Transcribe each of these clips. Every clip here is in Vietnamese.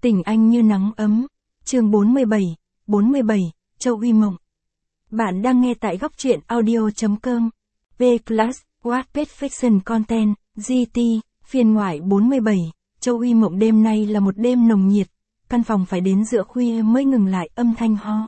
Tình anh như nắng ấm. Chương 47, Châu Uy Mộng. Bạn đang nghe tại góc truyện audio.com. V-Class, Wattpad Fiction Content, GT, phiên ngoại 47, Châu Uy Mộng. Đêm nay là một đêm nồng nhiệt, căn phòng phải đến giữa khuya mới ngừng lại âm thanh ho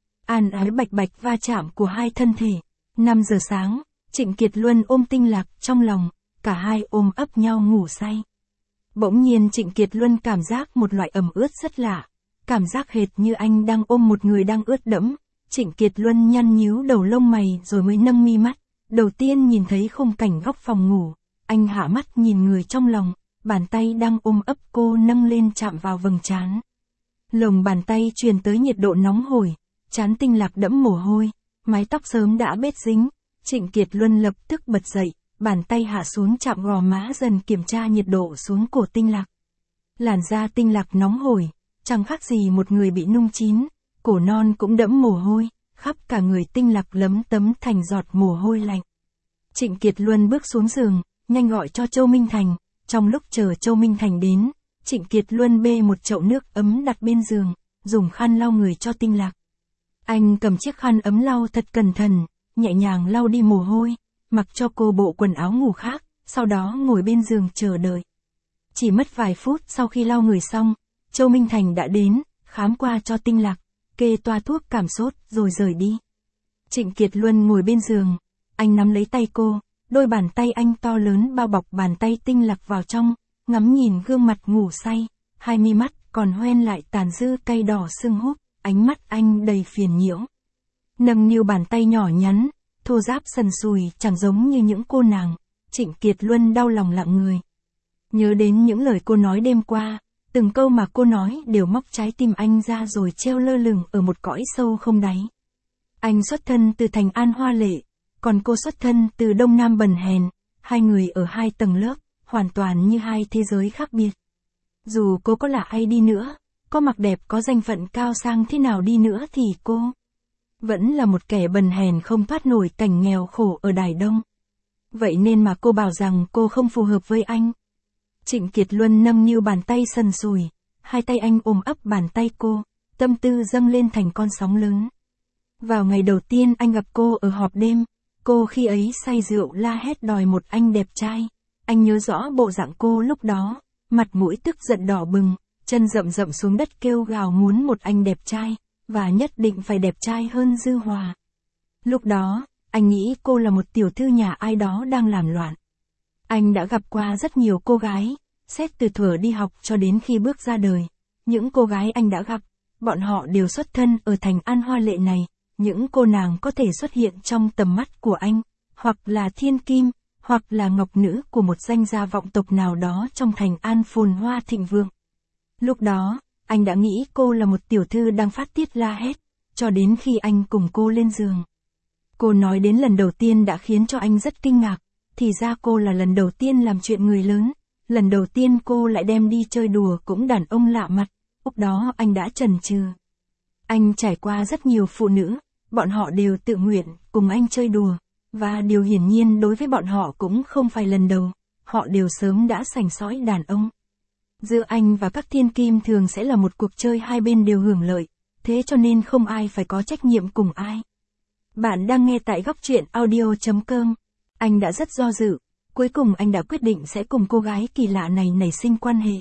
an ái bạch bạch va chạm của hai thân thể. 5 giờ sáng, Trịnh Kiệt Luân ôm Tinh Lạc trong lòng, cả hai ôm ấp nhau ngủ say. Bỗng nhiên Trịnh Kiệt Luân cảm giác một loại ẩm ướt rất lạ, cảm giác hệt như anh đang ôm một người đang ướt đẫm. Trịnh Kiệt Luân nhăn nhíu đầu lông mày rồi mới nâng mi mắt, đầu tiên nhìn thấy khung cảnh góc phòng ngủ, anh hạ mắt nhìn người trong lòng, bàn tay đang ôm ấp cô nâng lên chạm vào vầng trán. Lồng bàn tay truyền tới nhiệt độ nóng hổi, trán Tinh Lạc đẫm mồ hôi, mái tóc sớm đã bết dính. Trịnh Kiệt Luân lập tức bật dậy, bàn tay hạ xuống chạm gò má dần kiểm tra nhiệt độ xuống cổ Tinh Lạc. Làn da Tinh Lạc nóng hổi, chẳng khác gì một người bị nung chín, cổ non cũng đẫm mồ hôi, khắp cả người Tinh Lạc lấm tấm thành giọt mồ hôi lạnh. Trịnh Kiệt Luân bước xuống giường, nhanh gọi cho Châu Minh Thành. Trong lúc chờ Châu Minh Thành đến, Trịnh Kiệt Luân bê một chậu nước ấm đặt bên giường, dùng khăn lau người cho Tinh Lạc. Anh cầm chiếc khăn ấm lau thật cẩn thận, nhẹ nhàng lau đi mồ hôi, mặc cho cô bộ quần áo ngủ khác, sau đó ngồi bên giường chờ đợi. Chỉ mất vài phút sau khi lau người xong, Châu Minh Thành đã đến, khám qua cho Tinh Lạc, kê toa thuốc cảm sốt rồi rời đi. Trịnh Kiệt Luân ngồi bên giường, anh nắm lấy tay cô, đôi bàn tay anh to lớn bao bọc bàn tay Tinh Lạc vào trong, ngắm nhìn gương mặt ngủ say, hai mi mắt còn hoen lại tàn dư cay đỏ sưng húp, ánh mắt anh đầy phiền nhiễu. Nâng niu bàn tay nhỏ nhắn, thô ráp sần sùi chẳng giống như những cô nàng. Trịnh Kiệt Luân đau lòng lặng người. Nhớ đến những lời cô nói đêm qua, từng câu mà cô nói đều móc trái tim anh ra rồi treo lơ lửng ở một cõi sâu không đáy. Anh xuất thân từ thành An hoa lệ, còn cô xuất thân từ Đông Nam bần hèn, hai người ở hai tầng lớp, hoàn toàn như hai thế giới khác biệt. Dù cô có là ai đi nữa, có mặc đẹp có danh phận cao sang thế nào đi nữa thì cô vẫn là một kẻ bần hèn không thoát nổi cảnh nghèo khổ ở Đài Đông. Vậy nên mà cô bảo rằng cô không phù hợp với anh. Trịnh Kiệt Luân nâng niu bàn tay sần sùi, hai tay anh ôm ấp bàn tay cô, tâm tư dâng lên thành con sóng lớn. Vào ngày đầu tiên anh gặp cô ở họp đêm, cô khi ấy say rượu la hét đòi một anh đẹp trai. Anh nhớ rõ bộ dạng cô lúc đó, mặt mũi tức giận đỏ bừng, chân rậm rậm xuống đất kêu gào muốn một anh đẹp trai, và nhất định phải đẹp trai hơn Dư Hòa. Lúc đó, anh nghĩ cô là một tiểu thư nhà ai đó đang làm loạn. Anh đã gặp qua rất nhiều cô gái, xét từ thuở đi học cho đến khi bước ra đời. Những cô gái anh đã gặp, bọn họ đều xuất thân ở thành An hoa lệ này. Những cô nàng có thể xuất hiện trong tầm mắt của anh, hoặc là thiên kim, hoặc là ngọc nữ của một danh gia vọng tộc nào đó trong thành An phồn hoa thịnh vượng. Lúc đó, anh đã nghĩ cô là một tiểu thư đang phát tiết la hét, cho đến khi anh cùng cô lên giường. Cô nói đến lần đầu tiên đã khiến cho anh rất kinh ngạc, thì ra cô là lần đầu tiên làm chuyện người lớn, lần đầu tiên cô lại đem đi chơi đùa cũng đàn ông lạ mặt, lúc đó anh đã chần chừ. Anh trải qua rất nhiều phụ nữ, bọn họ đều tự nguyện cùng anh chơi đùa, và điều hiển nhiên đối với bọn họ cũng không phải lần đầu, họ đều sớm đã sành sỏi đàn ông. Giữa anh và các thiên kim thường sẽ là một cuộc chơi hai bên đều hưởng lợi, thế cho nên không ai phải có trách nhiệm cùng ai. Bạn đang nghe tại góc truyện audio.com. Anh đã rất do dự, cuối cùng anh đã quyết định sẽ cùng cô gái kỳ lạ này nảy sinh quan hệ.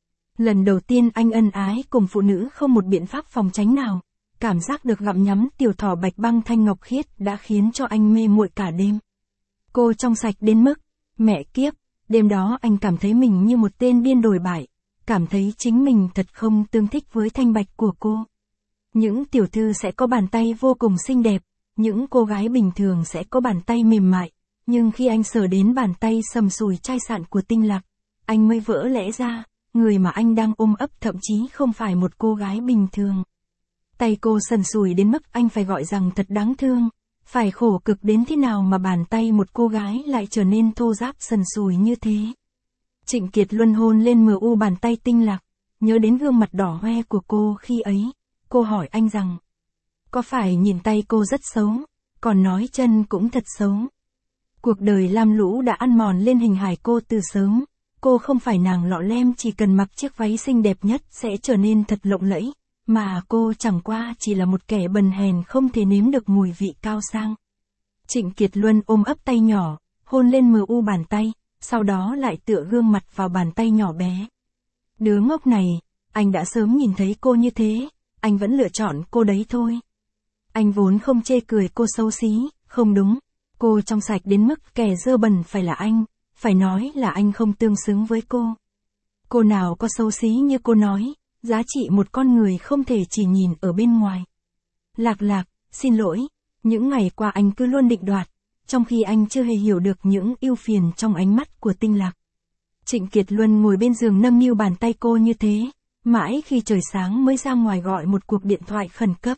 Lần đầu tiên anh ân ái cùng phụ nữ không một biện pháp phòng tránh nào, cảm giác được gặm nhắm tiểu thỏ bạch băng thanh ngọc khiết đã khiến cho anh mê muội cả đêm. Cô trong sạch đến mức, mẹ kiếp, đêm đó anh cảm thấy mình như một tên điên đồi bại, cảm thấy chính mình thật không tương thích với thanh bạch của cô. Những tiểu thư sẽ có bàn tay vô cùng xinh đẹp, những cô gái bình thường sẽ có bàn tay mềm mại, nhưng khi anh sờ đến bàn tay sầm sùi chai sạn của Tinh Lạc, anh mới vỡ lẽ ra, người mà anh đang ôm ấp thậm chí không phải một cô gái bình thường. Tay cô sần sùi đến mức anh phải gọi rằng thật đáng thương, phải khổ cực đến thế nào mà bàn tay một cô gái lại trở nên thô ráp sần sùi như thế. Trịnh Kiệt Luân hôn lên mờ u bàn tay Tinh Lạc, nhớ đến gương mặt đỏ hoe của cô khi ấy, cô hỏi anh rằng, có phải nhìn tay cô rất xấu, còn nói chân cũng thật xấu. Cuộc đời lam lũ đã ăn mòn lên hình hài cô từ sớm, Cô không phải nàng lọ lem chỉ cần mặc chiếc váy xinh đẹp nhất sẽ trở nên thật lộng lẫy, mà cô chẳng qua chỉ là một kẻ bần hèn không thể nếm được mùi vị cao sang. Trịnh Kiệt Luân ôm ấp tay nhỏ, hôn lên mu bàn tay, sau đó lại tựa gương mặt vào bàn tay nhỏ bé. Đứa ngốc này, anh đã sớm nhìn thấy cô như thế, anh vẫn lựa chọn cô đấy thôi. Anh vốn không chê cười cô xấu xí, không đúng, cô trong sạch đến mức kẻ dơ bẩn phải là anh, phải nói là anh không tương xứng với cô. Cô nào có xấu xí như cô nói, giá trị một con người không thể chỉ nhìn ở bên ngoài. Lạc, xin lỗi, những ngày qua anh cứ luôn định đoạt, trong khi anh chưa hề hiểu được những ưu phiền trong ánh mắt của Tinh Lạc. Trịnh Kiệt Luân ngồi bên giường nâng niu bàn tay cô như thế, mãi khi trời sáng mới ra ngoài gọi một cuộc điện thoại khẩn cấp.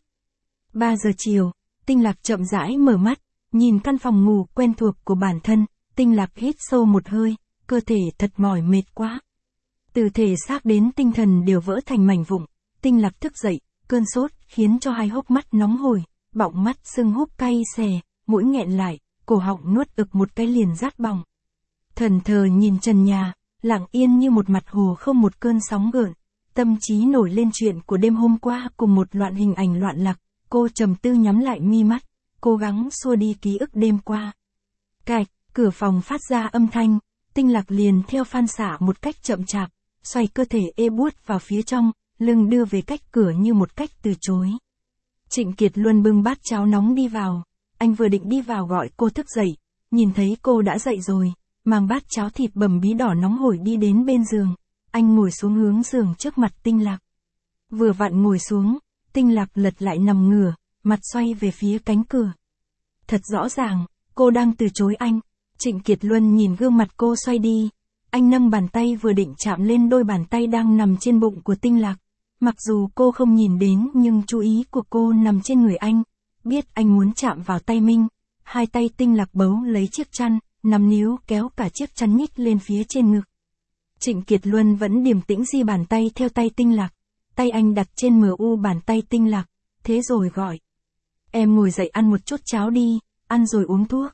3 giờ chiều, Tinh Lạc chậm rãi mở mắt, nhìn căn phòng ngủ quen thuộc của bản thân, Tinh Lạc hít sâu một hơi, cơ thể thật mỏi mệt quá. Từ thể xác đến tinh thần đều vỡ thành mảnh vụn, Tinh Lạc thức dậy, cơn sốt khiến cho hai hốc mắt nóng hổi, bọng mắt sưng húp cay xè, mũi nghẹn lại, cổ họng nuốt ực một cái liền rát bỏng. Thần thờ nhìn trần nhà, lặng yên như một mặt hồ không một cơn sóng gợn, tâm trí nổi lên chuyện của đêm hôm qua cùng một loạt hình ảnh loạn lạc, cô trầm tư nhắm lại mi mắt, cố gắng xua đi ký ức đêm qua. Cạch, cửa phòng phát ra âm thanh, Tinh Lạc liền theo phản xạ một cách chậm chạp, xoay cơ thể ê buốt vào phía trong, lưng đưa về cách cửa như một cách từ chối. Trịnh Kiệt Luân bưng bát cháo nóng đi vào, anh vừa định đi vào gọi cô thức dậy, nhìn thấy cô đã dậy rồi, mang bát cháo thịt bầm bí đỏ nóng hổi đi đến bên giường, anh ngồi xuống hướng giường trước mặt Tinh Lạc. Vừa vặn ngồi xuống, Tinh Lạc lật lại nằm ngửa, mặt xoay về phía cánh cửa. Thật rõ ràng, cô đang từ chối anh. Trịnh Kiệt Luân nhìn gương mặt cô xoay đi, anh nâng bàn tay vừa định chạm lên đôi bàn tay đang nằm trên bụng của Tinh Lạc. Mặc dù cô không nhìn đến nhưng chú ý của cô nằm trên người anh, biết anh muốn chạm vào tay mình. Hai tay Tinh Lạc bấu lấy chiếc chăn, nắm níu kéo cả chiếc chăn nhích lên phía trên ngực. Trịnh Kiệt Luân vẫn điềm tĩnh di bàn tay theo tay Tinh Lạc, tay anh đặt trên mu bàn tay Tinh Lạc, thế rồi gọi. Em ngồi dậy ăn một chút cháo đi, ăn rồi uống thuốc.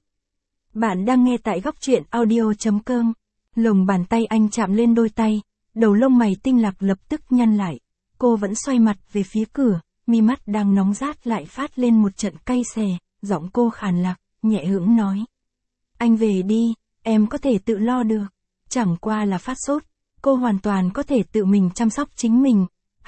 Bạn đang nghe tại góc truyện audio.com. Lồng bàn tay anh chạm lên đôi tay, đầu lông mày Tinh Lạc lập tức nhăn lại. Cô vẫn xoay mặt về phía cửa, mi mắt đang nóng rát lại phát lên một trận cay xè, giọng cô khàn lạc, nhẹ hững nói. Anh về đi, em có thể tự lo được. Chẳng qua là phát sốt, cô hoàn toàn có thể tự mình chăm sóc chính mình.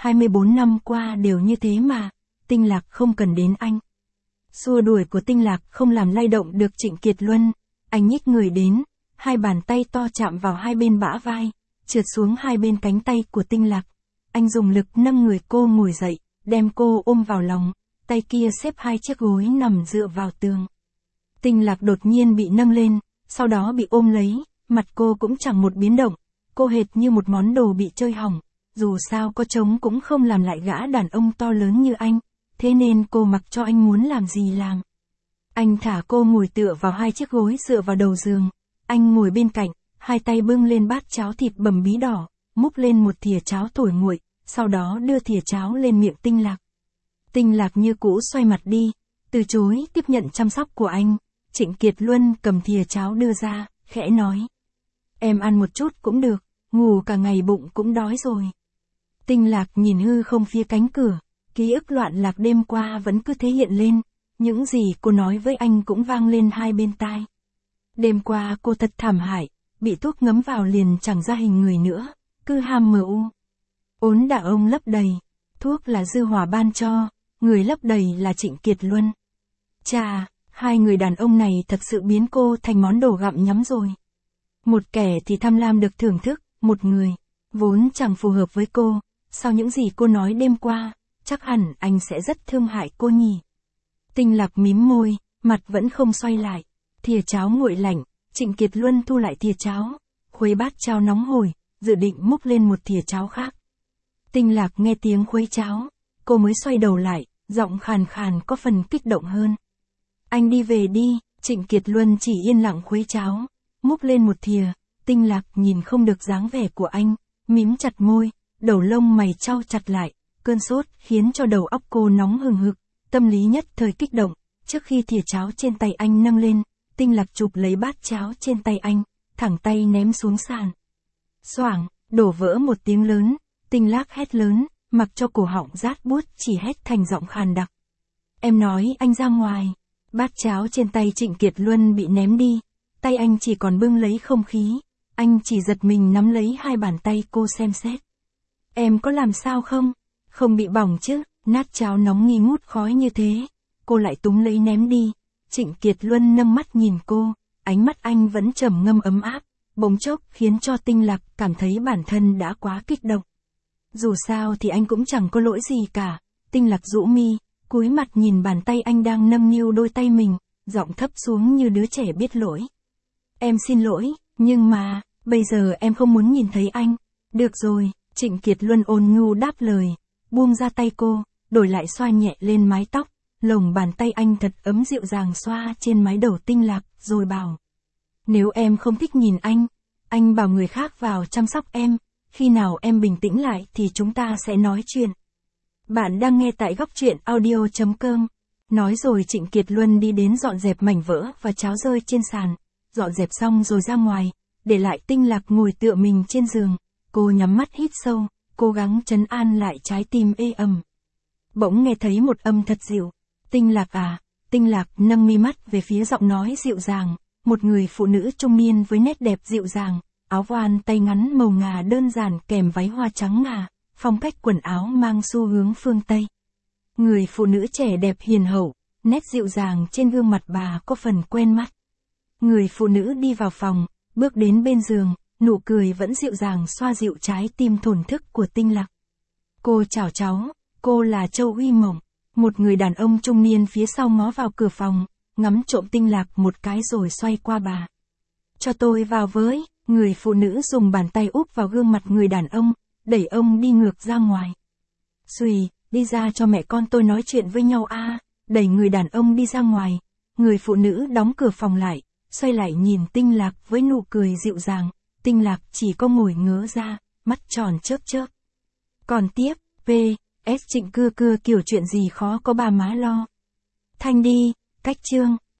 24 năm qua đều như thế mà, Tinh Lạc không cần đến anh. Xua đuổi của Tinh Lạc không làm lay động được Trịnh Kiệt Luân, anh nhích người đến, hai bàn tay to chạm vào hai bên bả vai, trượt xuống hai bên cánh tay của Tinh Lạc. Anh dùng lực nâng người cô ngồi dậy, đem cô ôm vào lòng, tay kia xếp hai chiếc gối nằm dựa vào tường. Tinh Lạc đột nhiên bị nâng lên, sau đó bị ôm lấy, mặt cô cũng chẳng một biến động, cô hệt như một món đồ bị chơi hỏng, dù sao có trống cũng không làm lại gã đàn ông to lớn như anh, thế nên cô mặc cho anh muốn làm gì làm. Anh thả cô ngồi tựa vào hai chiếc gối dựa vào đầu giường, anh ngồi bên cạnh, hai tay bưng lên bát cháo thịt bầm bí đỏ, múc lên một thìa cháo thổi nguội, sau đó đưa thìa cháo lên miệng Tinh Lạc. Tinh Lạc như cũ xoay mặt đi, từ chối tiếp nhận chăm sóc của anh. Trịnh Kiệt Luân cầm thìa cháo đưa ra, khẽ nói. Em ăn một chút cũng được, ngủ cả ngày bụng cũng đói rồi. Tinh Lạc nhìn hư không phía cánh cửa, ký ức loạn lạc đêm qua vẫn cứ thế hiện lên, những gì cô nói với anh cũng vang lên hai bên tai. Đêm qua cô thật thảm hại, bị thuốc ngấm vào liền chẳng ra hình người nữa, cứ ham mu. Ốn đả ông lấp đầy, thuốc là Dư Hòa ban cho, người lấp đầy là Trịnh Kiệt Luân. Chà, hai người đàn ông này thật sự biến cô thành món đồ gặm nhấm rồi. Một kẻ thì tham lam được thưởng thức, một người, vốn chẳng phù hợp với cô, sau những gì cô nói đêm qua, chắc hẳn anh sẽ rất thương hại cô nhỉ. Tinh Lạc mím môi, mặt vẫn không xoay lại, thìa cháo nguội lạnh, Trịnh Kiệt Luân thu lại thìa cháo, khuấy bát cháo nóng hổi, dự định múc lên một thìa cháo khác. Tinh Lạc nghe tiếng khuấy cháo, cô mới xoay đầu lại, giọng khàn khàn có phần kích động hơn. Anh đi về đi, Trịnh Kiệt Luân chỉ yên lặng khuấy cháo, múc lên một thìa, Tinh Lạc nhìn không được dáng vẻ của anh, mím chặt môi, đầu lông mày chau chặt lại, cơn sốt khiến cho đầu óc cô nóng hừng hực, tâm lý nhất thời kích động, trước khi thìa cháo trên tay anh nâng lên, Tinh Lạc chụp lấy bát cháo trên tay anh, thẳng tay ném xuống sàn. Xoảng, đổ vỡ một tiếng lớn, Tinh Lạc hét lớn, mặc cho cổ họng rát buốt chỉ hét thành giọng khàn đặc. Em nói anh ra ngoài. Bát cháo trên tay Trịnh Kiệt Luân bị ném đi, tay anh chỉ còn bưng lấy không khí, anh chỉ giật mình nắm lấy hai bàn tay cô xem xét. Em có làm sao không? Không bị bỏng chứ? Nát cháo nóng nghi ngút khói như thế, cô lại túm lấy ném đi. Trịnh Kiệt Luân nâng mắt nhìn cô, ánh mắt anh vẫn trầm ngâm ấm áp, bỗng chốc khiến cho Tinh Lạc cảm thấy bản thân đã quá kích động. Dù sao thì anh cũng chẳng có lỗi gì cả. Tinh Lạc rũ mi, cúi mặt nhìn bàn tay anh đang nâng niu đôi tay mình, giọng thấp xuống như đứa trẻ biết lỗi. Em xin lỗi, nhưng mà, bây giờ em không muốn nhìn thấy anh. Được rồi, Trịnh Kiệt Luân ôn nhu đáp lời, buông ra tay cô, đổi lại xoa nhẹ lên mái tóc, lồng bàn tay anh thật ấm dịu dàng xoa trên mái đầu Tinh Lạc, rồi bảo. Nếu em không thích nhìn anh bảo người khác vào chăm sóc em, khi nào em bình tĩnh lại thì chúng ta sẽ nói chuyện. Bạn đang nghe tại góc truyện audio.com. Nói rồi Trịnh Kiệt Luân đi đến dọn dẹp mảnh vỡ và cháo rơi trên sàn, dọn dẹp xong rồi ra ngoài, để lại Tinh Lạc ngồi tựa mình trên giường, cô nhắm mắt hít sâu, cố gắng trấn an lại trái tim ê ẩm. Bỗng nghe thấy một âm thật dịu, Tinh Lạc à. Tinh Lạc nâng mi mắt về phía giọng nói dịu dàng, một người phụ nữ trung niên với nét đẹp dịu dàng, áo voan tay ngắn màu ngà đơn giản kèm váy hoa trắng ngà, phong cách quần áo mang xu hướng phương Tây. Người phụ nữ trẻ đẹp hiền hậu, nét dịu dàng trên gương mặt bà có phần quen mắt. Người phụ nữ đi vào phòng, bước đến bên giường, nụ cười vẫn dịu dàng xoa dịu trái tim thổn thức của Tinh Lạc. Cô chào cháu, cô là Châu Uy Mộng. Một người đàn ông trung niên phía sau ngó vào cửa phòng, ngắm trộm Tinh Lạc một cái rồi xoay qua bà. Cho tôi vào với. Người phụ nữ dùng bàn tay úp vào gương mặt người đàn ông, đẩy ông đi ngược ra ngoài. Xùy, đi ra cho mẹ con tôi nói chuyện với nhau a. Đẩy người đàn ông đi ra ngoài, người phụ nữ đóng cửa phòng lại, xoay lại nhìn Tinh Lạc với nụ cười dịu dàng. Tinh Lạc chỉ có ngồi ngớ ra, mắt tròn chớp chớp. Còn tiếp, P.S. Trịnh Cưa Cưa kiểu chuyện gì khó có bà má lo. Thanh đi, cách chương.